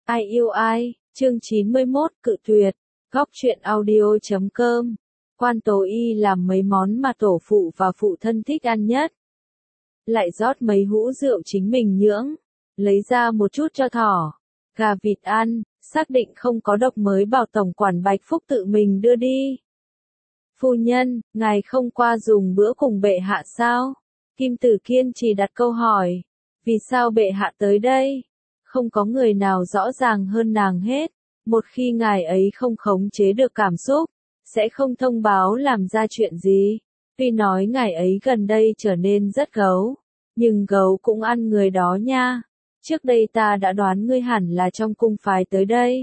Ai yêu ai, chương 91, cự tuyệt, góc truyện audio.com. Quan Tố Y làm mấy món mà tổ phụ và phụ thân thích ăn nhất. Lại rót mấy hũ rượu chính mình nhưỡng, lấy ra một chút cho thỏ, gà vịt ăn, xác định không có độc mới bảo tổng quản Bạch Phúc tự mình đưa đi. Phu nhân, ngài không qua dùng bữa cùng bệ hạ sao? Kim Tử kiên trì đặt câu hỏi. Vì sao bệ hạ tới đây? Không có người nào rõ ràng hơn nàng hết. Một khi ngài ấy không khống chế được cảm xúc, sẽ không thông báo làm ra chuyện gì. Tuy nói ngài ấy gần đây trở nên rất gấu, nhưng gấu cũng ăn người đó nha. Trước đây ta đã đoán ngươi hẳn là trong cung phái tới đây.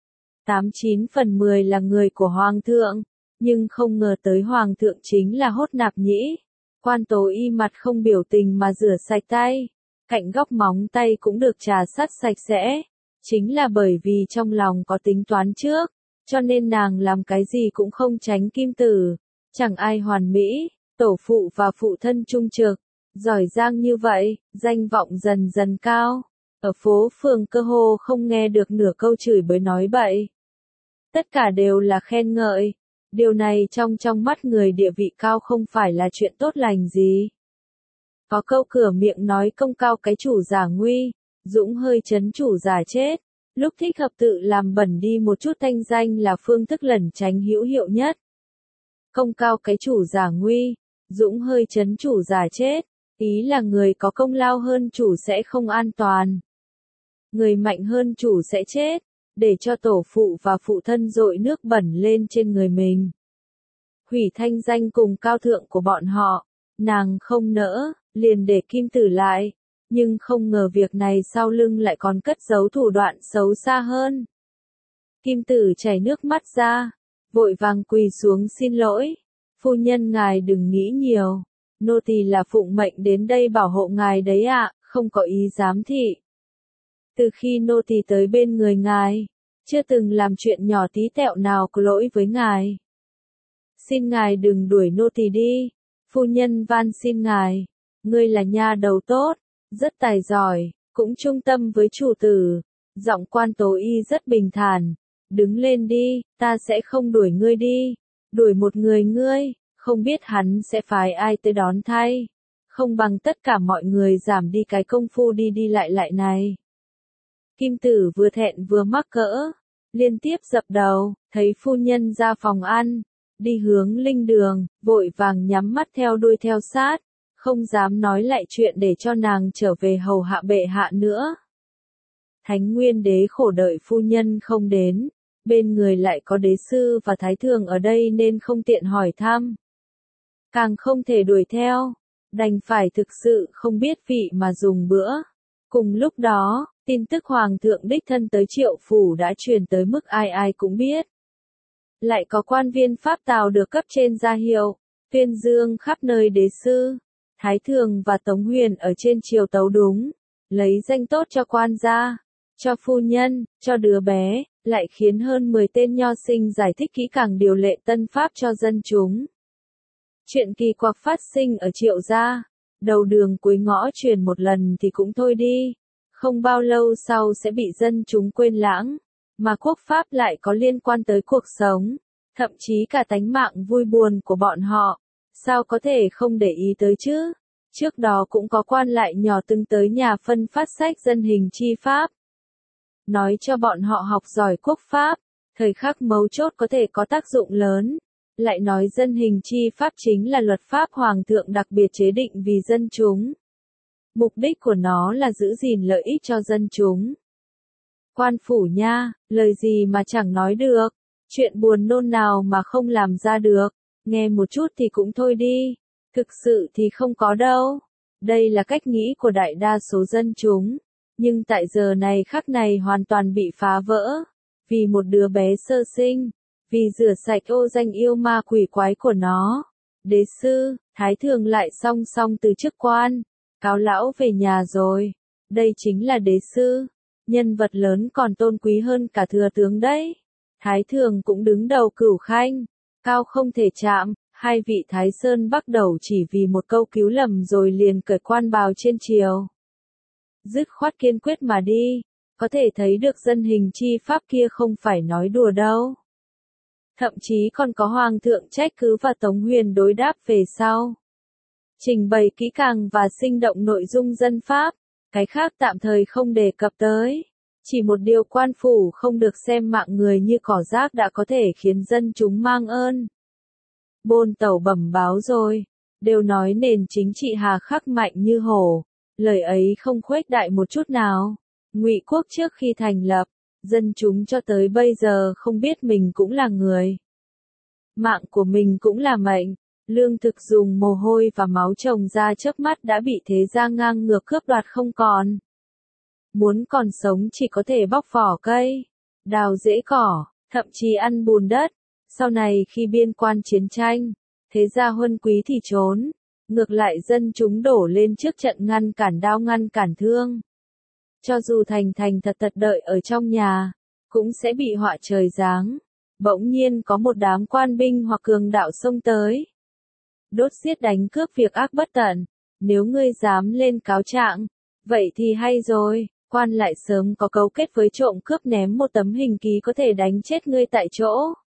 89/10 là người của Hoàng thượng, nhưng không ngờ tới Hoàng thượng chính là Hốt Nạp Nhĩ. Quan Tố Y mặt không biểu tình mà rửa sạch tay, cạnh góc móng tay cũng được trà sát sạch sẽ. Chính là bởi vì trong lòng có tính toán trước, cho nên nàng làm cái gì cũng không tránh Kim Tử. Chẳng ai hoàn mỹ, tổ phụ và phụ thân trung trực, giỏi giang như vậy, danh vọng dần dần cao. Ở phố phường cơ hồ không nghe được nửa câu chửi bới nói bậy. Tất cả đều là khen ngợi. Điều này trong mắt người địa vị cao không phải là chuyện tốt lành gì. Có câu cửa miệng nói công cao cái chủ giả nguy, dũng hơi chấn chủ giả chết. Lúc thích hợp tự làm bẩn đi một chút thanh danh là phương thức lẩn tránh hữu hiệu nhất. Công cao cái chủ giả nguy, dũng hơi chấn chủ giả chết. Ý là người có công lao hơn chủ sẽ không an toàn. Người mạnh hơn chủ sẽ chết, để cho tổ phụ và phụ thân dội nước bẩn lên trên người mình. Hủy thanh danh cùng cao thượng của bọn họ, nàng không nỡ, liền để Kim Tử lại. Nhưng không ngờ việc này sau lưng lại còn cất giấu thủ đoạn xấu xa hơn. Kim Tử chảy nước mắt ra, vội vàng quỳ xuống xin lỗi. Phu nhân ngài đừng nghĩ nhiều, nô tỳ là phụng mệnh đến đây bảo hộ ngài đấy ạ, không có ý giám thị. Từ khi nô tỳ tới bên người ngài, chưa từng làm chuyện nhỏ tí tẹo nào có lỗi với ngài. Xin ngài đừng đuổi nô tỳ đi, phu nhân van xin ngài, ngươi là nha đầu tốt, rất tài giỏi, cũng trung tâm với chủ tử. Giọng Quan Tố Y rất bình thản, đứng lên đi, ta sẽ không đuổi ngươi đi, đuổi một người ngươi, không biết hắn sẽ phái ai tới đón thay, không bằng tất cả mọi người giảm đi cái công phu đi đi lại này. Kim Tử vừa thẹn vừa mắc cỡ, liên tiếp dập đầu, thấy phu nhân ra phòng ăn, đi hướng linh đường, vội vàng nhắm mắt theo đuôi theo sát, không dám nói lại chuyện để cho nàng trở về hầu hạ bệ hạ nữa. Thánh Nguyên Đế khổ đợi phu nhân không đến, bên người lại có đế sư và thái thường ở đây nên không tiện hỏi thăm. Càng không thể đuổi theo, đành phải thực sự không biết vị mà dùng bữa. Cùng lúc đó, tin tức Hoàng thượng đích thân tới Triệu Phủ đã truyền tới mức ai ai cũng biết. Lại có quan viên Pháp Tào được cấp trên ra hiệu, tuyên dương khắp nơi đế sư, thái thường và Tống Huyền ở trên triều tấu đúng, lấy danh tốt cho quan gia, cho phu nhân, cho đứa bé, lại khiến hơn 10 tên nho sinh giải thích kỹ càng điều lệ tân pháp cho dân chúng. Chuyện kỳ quặc phát sinh ở Triệu gia, đầu đường cuối ngõ truyền một lần thì cũng thôi đi, không bao lâu sau sẽ bị dân chúng quên lãng, mà quốc pháp lại có liên quan tới cuộc sống, thậm chí cả tánh mạng vui buồn của bọn họ, sao có thể không để ý tới chứ? Trước đó cũng có quan lại nhỏ từng tới nhà phân phát sách dân hình chi pháp, nói cho bọn họ học giỏi quốc pháp, thời khắc mấu chốt có thể có tác dụng lớn. Lại nói dân hình chi pháp chính là luật pháp Hoàng thượng đặc biệt chế định vì dân chúng. Mục đích của nó là giữ gìn lợi ích cho dân chúng. Quan phủ nha, lời gì mà chẳng nói được, chuyện buồn nôn nào mà không làm ra được, nghe một chút thì cũng thôi đi, thực sự thì không có đâu. Đây là cách nghĩ của đại đa số dân chúng, nhưng tại giờ này khắc này hoàn toàn bị phá vỡ, vì một đứa bé sơ sinh. Vì rửa sạch ô danh yêu ma quỷ quái của nó, đế sư, thái thường lại song song từ chức quan, cáo lão về nhà rồi. Đây chính là đế sư, nhân vật lớn còn tôn quý hơn cả thừa tướng đấy. Thái thường cũng đứng đầu cửu khanh, cao không thể chạm, hai vị thái sơn bắt đầu chỉ vì một câu cứu lầm rồi liền cởi quan bào trên triều. Dứt khoát kiên quyết mà đi, có thể thấy được dân hình chi pháp kia không phải nói đùa đâu. Thậm chí còn có hoàng thượng trách cứ và Tống Huyền đối đáp về sau. Trình bày kỹ càng và sinh động nội dung dân pháp, cái khác tạm thời không đề cập tới. Chỉ một điều quan phủ không được xem mạng người như cỏ rác đã có thể khiến dân chúng mang ơn. Bôn Tẩu bẩm báo rồi, đều nói nền chính trị hà khắc mạnh như hổ, lời ấy không khuếch đại một chút nào. Ngụy quốc trước khi thành lập, dân chúng cho tới bây giờ không biết mình cũng là người. Mạng của mình cũng là mệnh, lương thực dùng mồ hôi và máu trồng ra chớp mắt đã bị thế gia ngang ngược cướp đoạt không còn. Muốn còn sống chỉ có thể bóc vỏ cây, đào rễ cỏ, thậm chí ăn bùn đất. Sau này khi biên quan chiến tranh, thế gia huân quý thì trốn, ngược lại dân chúng đổ lên trước trận ngăn cản đao ngăn cản thương. Cho dù thành thật đợi ở trong nhà, cũng sẽ bị họa trời giáng. Bỗng nhiên có một đám quan binh hoặc cường đạo xông tới. Đốt giết đánh cướp việc ác bất tận, nếu ngươi dám lên cáo trạng, vậy thì hay rồi, quan lại sớm có cấu kết với trộm cướp ném một tấm hình ký có thể đánh chết ngươi tại chỗ.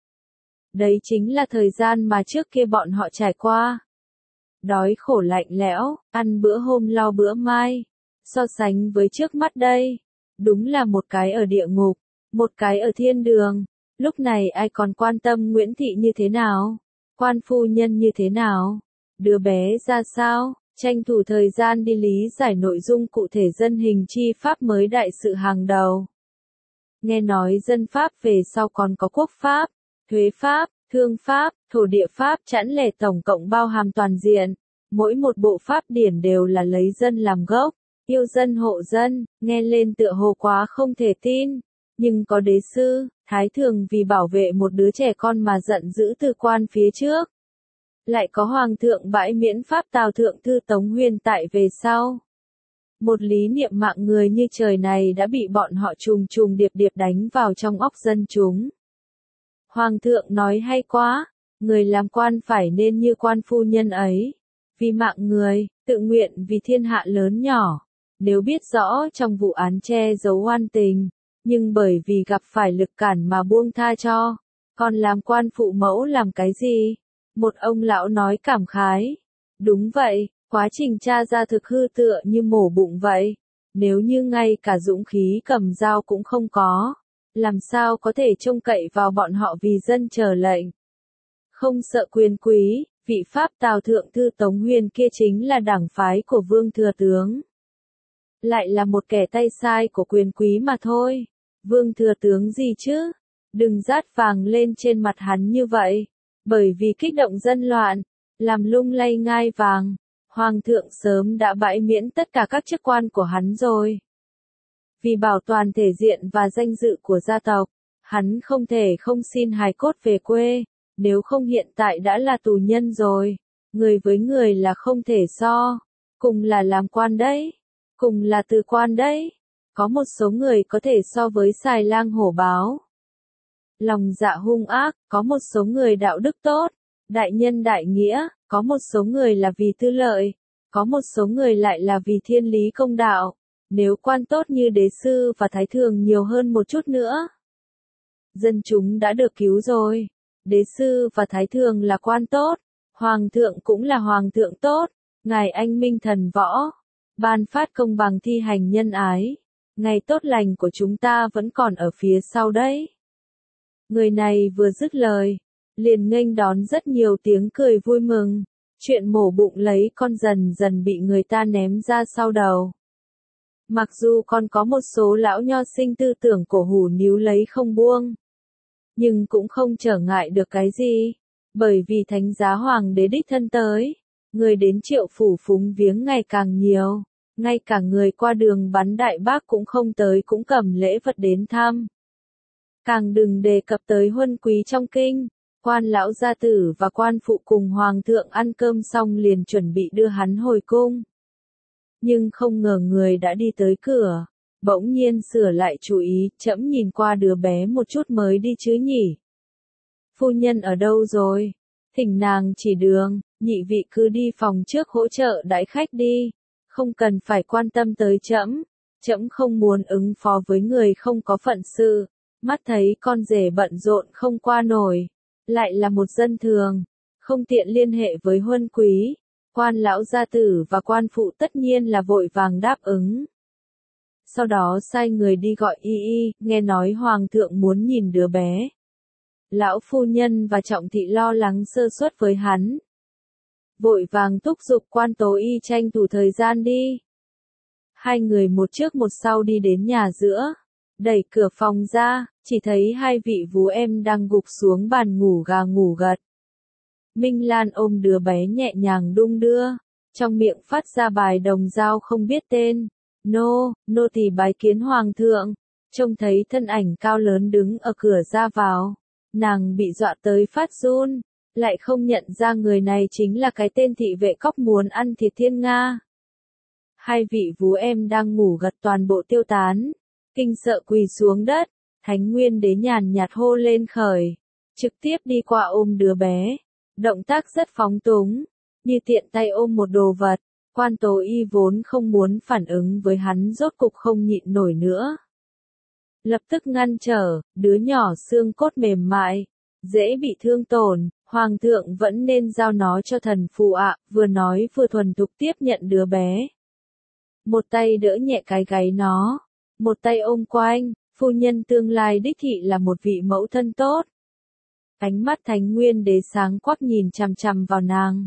Đấy chính là thời gian mà trước kia bọn họ trải qua. Đói khổ lạnh lẽo, ăn bữa hôm lo bữa mai. So sánh với trước mắt đây, đúng là một cái ở địa ngục, một cái ở thiên đường. Lúc này ai còn quan tâm Nguyễn Thị như thế nào? Quan phu nhân như thế nào? Đứa bé ra sao? Tranh thủ thời gian đi lý giải nội dung cụ thể dân hình chi pháp mới đại sự hàng đầu. Nghe nói dân pháp về sau còn có quốc pháp, thuế pháp, thương pháp, thổ địa pháp chẵn lẻ tổng cộng bao hàm toàn diện. Mỗi một bộ pháp điển đều là lấy dân làm gốc, yêu dân hộ dân, nghe lên tựa hồ quá không thể tin. Nhưng có đế sư, thái thường vì bảo vệ một đứa trẻ con mà giận dữ từ quan phía trước. Lại có hoàng thượng bãi miễn pháp Tào thượng thư Tống Huyền tại về sau. Một lý niệm mạng người như trời này đã bị bọn họ trùng trùng điệp điệp đánh vào trong óc dân chúng. Hoàng thượng nói hay quá, người làm quan phải nên như quan phu nhân ấy. Vì mạng người, tự nguyện vì thiên hạ lớn nhỏ. Nếu biết rõ trong vụ án che giấu oan tình, nhưng bởi vì gặp phải lực cản mà buông tha cho, còn làm quan phụ mẫu làm cái gì? Một ông lão nói cảm khái. Đúng vậy, quá trình tra ra thực hư tựa như mổ bụng vậy. Nếu như ngay cả dũng khí cầm dao cũng không có, làm sao có thể trông cậy vào bọn họ vì dân chờ lệnh. Không sợ quyền quý, vị pháp Tào thượng thư Tống Huyền kia chính là đảng phái của Vương Thừa Tướng. Lại là một kẻ tay sai của quyền quý mà thôi. Vương Thừa Tướng gì chứ? Đừng rát vàng lên trên mặt hắn như vậy. Bởi vì kích động dân loạn, làm lung lay ngai vàng, Hoàng thượng sớm đã bãi miễn tất cả các chức quan của hắn rồi. Vì bảo toàn thể diện và danh dự của gia tộc, hắn không thể không xin hài cốt về quê, nếu không hiện tại đã là tù nhân rồi. Người với người là không thể so, cùng là làm quan đấy, cùng là từ quan đấy. Có một số người có thể so với xài lang hổ báo. Lòng dạ hung ác, có một số người đạo đức tốt, đại nhân đại nghĩa, có một số người là vì tư lợi, có một số người lại là vì thiên lý công đạo. Nếu quan tốt như đế sư và thái thường nhiều hơn một chút nữa, dân chúng đã được cứu rồi. Đế sư và thái thường là quan tốt, hoàng thượng cũng là hoàng thượng tốt, ngài anh minh thần võ, ban phát công bằng thi hành nhân ái. Ngày tốt lành của chúng ta vẫn còn ở phía sau đấy. Người này vừa dứt lời, liền nghênh đón rất nhiều tiếng cười vui mừng. Chuyện mổ bụng lấy con dần dần bị người ta ném ra sau đầu. Mặc dù còn có một số lão nho sinh tư tưởng cổ hủ níu lấy không buông, nhưng cũng không trở ngại được cái gì. Bởi vì thánh giá hoàng đế đích thân tới, người đến Triệu phủ phúng viếng ngày càng nhiều. Ngay cả người qua đường bắn đại bác cũng không tới cũng cầm lễ vật đến thăm. Càng đừng đề cập tới huân quý trong kinh, quan lão gia tử và quan phụ cùng hoàng thượng ăn cơm xong liền chuẩn bị đưa hắn hồi cung. Nhưng không ngờ người đã đi tới cửa, bỗng nhiên sửa lại chủ ý, trẫm nhìn qua đứa bé một chút mới đi chứ nhỉ. Phu nhân ở đâu rồi? Thỉnh nàng chỉ đường, nhị vị cứ đi phòng trước hỗ trợ đãi khách đi. Không cần phải quan tâm tới trẫm, Trẫm không muốn ứng phó với người không có phận sự, mắt thấy con rể bận rộn không qua nổi, lại là một dân thường, không tiện liên hệ với huân quý, quan lão gia tử và quan phụ tất nhiên là vội vàng đáp ứng. Sau đó sai người đi gọi y, nghe nói hoàng thượng muốn nhìn đứa bé. Lão phu nhân và trọng thị lo lắng sơ suất với hắn, vội vàng thúc giục quan tố y tranh thủ thời gian đi. Hai người một trước một sau đi đến nhà giữa, đẩy cửa phòng ra, chỉ thấy hai vị vú em đang gục xuống bàn ngủ gà ngủ gật. Minh Lan ôm đứa bé nhẹ nhàng đung đưa, trong miệng phát ra bài đồng dao không biết tên. Nô tỳ bái kiến hoàng thượng. Trông thấy thân ảnh cao lớn đứng ở cửa ra vào, nàng bị dọa tới phát run, lại không nhận ra người này chính là cái tên thị vệ cóc muốn ăn thịt thiên nga. Hai vị vú em đang ngủ gật toàn bộ tiêu tán, kinh sợ quỳ xuống đất. Thánh Nguyên Đế nhàn nhạt hô lên khởi, trực tiếp đi qua ôm đứa bé, động tác rất phóng túng, như tiện tay ôm một đồ vật. Quan tố y vốn không muốn phản ứng với hắn rốt cục không nhịn nổi nữa. Lập tức ngăn trở, đứa nhỏ xương cốt mềm mại, dễ bị thương tổn, hoàng thượng vẫn nên giao nó cho thần phụ ạ, vừa nói vừa thuần thục tiếp nhận đứa bé. Một tay đỡ nhẹ cái gáy nó, một tay ôm quanh, phu nhân tương lai đích thị là một vị mẫu thân tốt. Ánh mắt Thánh Nguyên Đế sáng quắc nhìn chằm chằm vào nàng.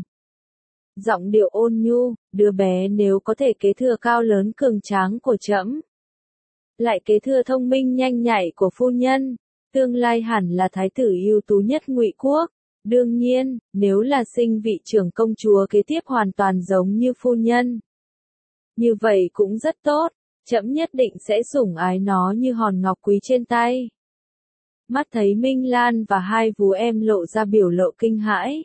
Giọng điệu ôn nhu, đứa bé nếu có thể kế thừa cao lớn cường tráng của trẫm, lại kế thừa thông minh nhanh nhạy của phu nhân, tương lai hẳn là thái tử ưu tú nhất Ngụy quốc. Đương nhiên, nếu là sinh vị trưởng công chúa kế tiếp hoàn toàn giống như phu nhân, như vậy cũng rất tốt, trẫm nhất định sẽ sủng ái nó như hòn ngọc quý trên tay. Mắt thấy Minh Lan và hai vú em lộ ra biểu lộ kinh hãi,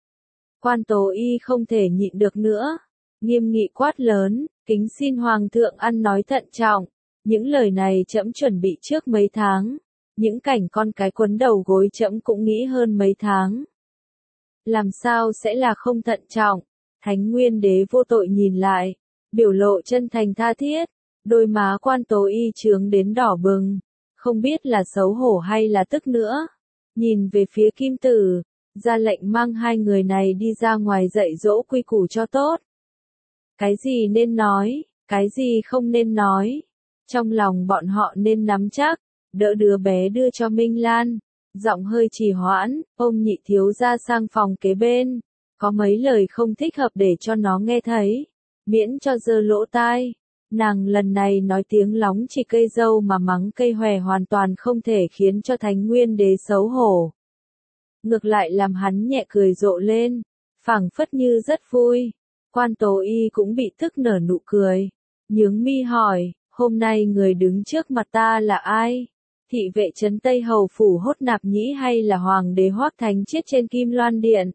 quan tố y không thể nhịn được nữa, nghiêm nghị quát lớn, kính xin hoàng thượng ăn nói thận trọng, những lời này trẫm chuẩn bị trước mấy tháng, những cảnh con cái quấn đầu gối trẫm cũng nghĩ hơn mấy tháng. Làm sao sẽ là không thận trọng? Thánh Nguyên Đế vô tội nhìn lại, biểu lộ chân thành tha thiết, đôi má quan tố y trướng đến đỏ bừng, không biết là xấu hổ hay là tức nữa. Nhìn về phía Kim Tử, ra lệnh mang hai người này đi ra ngoài dạy dỗ quy củ cho tốt. Cái gì nên nói, cái gì không nên nói, trong lòng bọn họ nên nắm chắc, đỡ đứa bé đưa cho Minh Lan, giọng hơi trì hoãn, ôm Nhị thiếu gia sang phòng kế bên, có mấy lời không thích hợp để cho nó nghe thấy, miễn cho dơ lỗ tai. Nàng lần này nói tiếng lóng chỉ cây dâu mà mắng cây hòe hoàn toàn không thể khiến cho Thánh Nguyên Đế xấu hổ. Ngược lại làm hắn nhẹ cười rộ lên, phảng phất như rất vui. Quan tố y cũng bị tức nở nụ cười, nhướng mi hỏi, hôm nay người đứng trước mặt ta là ai? Thị vệ trấn Tây Hầu phủ Hốt Nạp Nhĩ hay là Hoàng đế Hoắc Thánh Chiết trên Kim Loan Điện?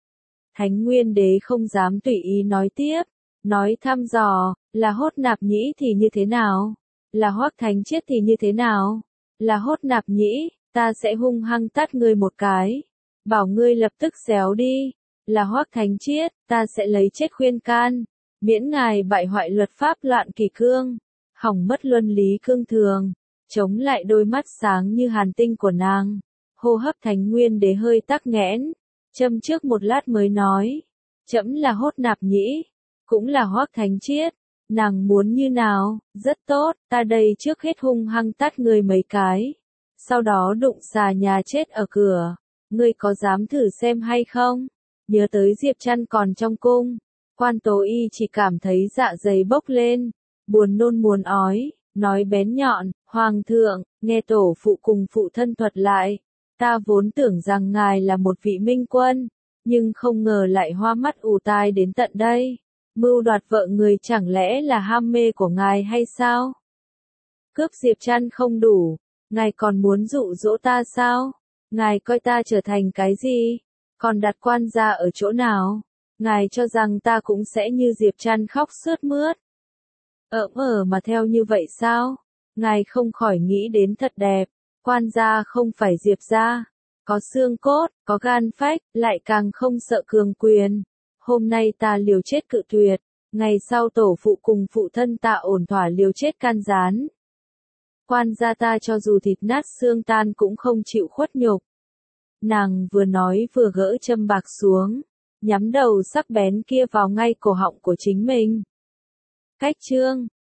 Thánh Nguyên Đế không dám tùy ý nói tiếp, nói thăm dò, là Hốt Nạp Nhĩ thì như thế nào? Là Hoắc Thánh Chiết thì như thế nào? Là Hốt Nạp Nhĩ, ta sẽ hung hăng tát ngươi một cái, bảo ngươi lập tức xéo đi. Là Hoắc Thánh Chiết, ta sẽ lấy chết khuyên can, miễn ngài bại hoại luật pháp loạn kỷ cương, hỏng mất luân lý cương thường. Chống lại đôi mắt sáng như hàn tinh của nàng, hô hấp Thánh Nguyên Đế hơi tắc nghẽn, châm trước một lát mới nói, trẫm là Hốt Nạp Nhĩ, cũng là Hoắc Thánh Chiết, nàng muốn như nào? Rất tốt, ta đây trước hết hung hăng tát ngươi mấy cái, sau đó đụng xà nhà chết ở cửa, ngươi có dám thử xem hay không? Nhớ tới Diệp Trăn còn trong cung, quan tố y chỉ cảm thấy dạ dày bốc lên, buồn nôn muốn ói, nói bén nhọn, hoàng thượng, nghe tổ phụ cùng phụ thân thuật lại, ta vốn tưởng rằng ngài là một vị minh quân, nhưng không ngờ lại hoa mắt ù tai đến tận đây, mưu đoạt vợ người chẳng lẽ là ham mê của ngài hay sao? Cướp Diệp Trăn không đủ, ngài còn muốn dụ dỗ ta sao? Ngài coi ta trở thành cái gì? Còn đặt quan gia ở chỗ nào? Ngài cho rằng ta cũng sẽ như Diệp Trăn khóc sướt mướt. Mà theo như vậy sao? Ngài không khỏi nghĩ đến thật đẹp, quan gia không phải Diệp gia, có xương cốt, có gan phách, lại càng không sợ cường quyền. Hôm nay ta liều chết cự tuyệt, Ngày sau tổ phụ cùng phụ thân tạ ổn thỏa liều chết can gián. Quan gia ta cho dù thịt nát xương tan cũng không chịu khuất nhục. Nàng vừa nói vừa gỡ châm bạc xuống, nhắm đầu sắc bén kia vào ngay cổ họng của chính mình. Cách chương